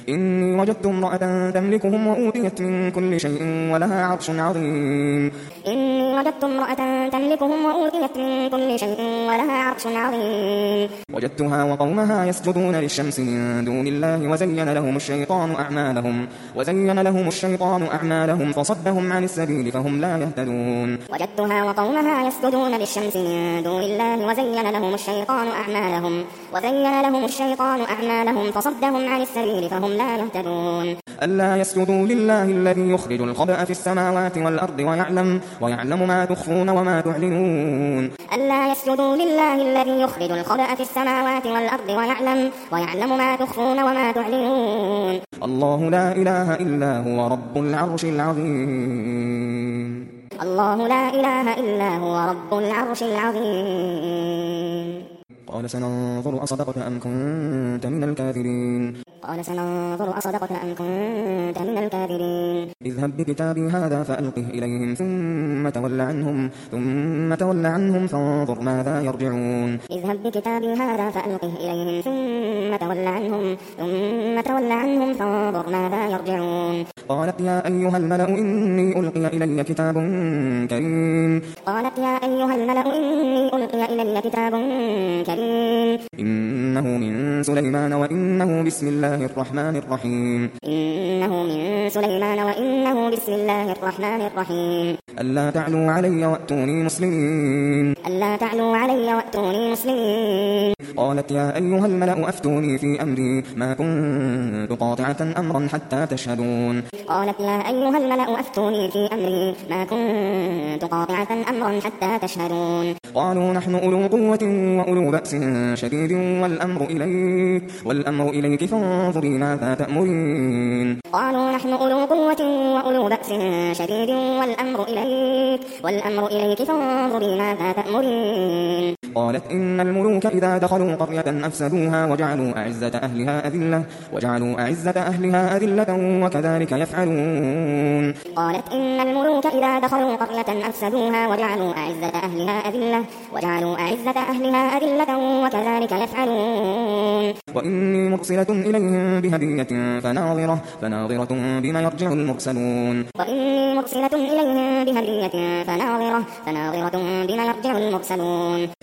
إني وجدت امرأة تملكهم وأوتيت من كل شيء ولها عرش عظيم إني وجدت امرأة تملكهم وأوتيت من كل شيء ولها عرش عظيم وجدتها وقومها يسجدون للشمس من دون الله وزين لهم الشيطان أعمالهم فصدهم عن السبيل فهم لا يهتدون وجدتها وقومها يسجدون للشمس من دون الله وزين لهم الشيطان أعمالهم فصدهم عن السبيل فهم لا يهتدون ألا يسجدوا لله الذي يخرج الخبأ في السماوات والأرض ويعلم ما تخفون وما تعلنون ألا يسجدوا لله الذي يخرج الخبأ في السماوات والأرض ويعلم ما تخفون وما تعلنون الله لا إله إلا هو رب العرش العظيم الله لا إله إلا هو رب العرش العظيم قال سننظر أصدقت أم كنت من الكاذبين اذهب بكتابي هذا فألقه إليهم ثم تول عنهم فانظر ماذا يرجعون قالت يا أيها الملأ إني ألقي إلي كتاب كريم إنه من سليمان وإنه بسم الله الرحمن الرحيم ألا تعلوا علي وأتوني مسلمين قالت يا أيها الملأ أفتوني في أمري ما كنت قاطعة أمرا حتى تشهدون قالوا نحن أولو قوة وأولو بأس شديد والأمر إليك فانظري ماذا تأمرين قالت إن الملوك إذا دخلوا قرية أفسدوها وجعلوا أعزة أهلها أذلة وكذلك يفعلون وإني مرسلة إليهم بهدية فناظرة بما يرجع المرسلون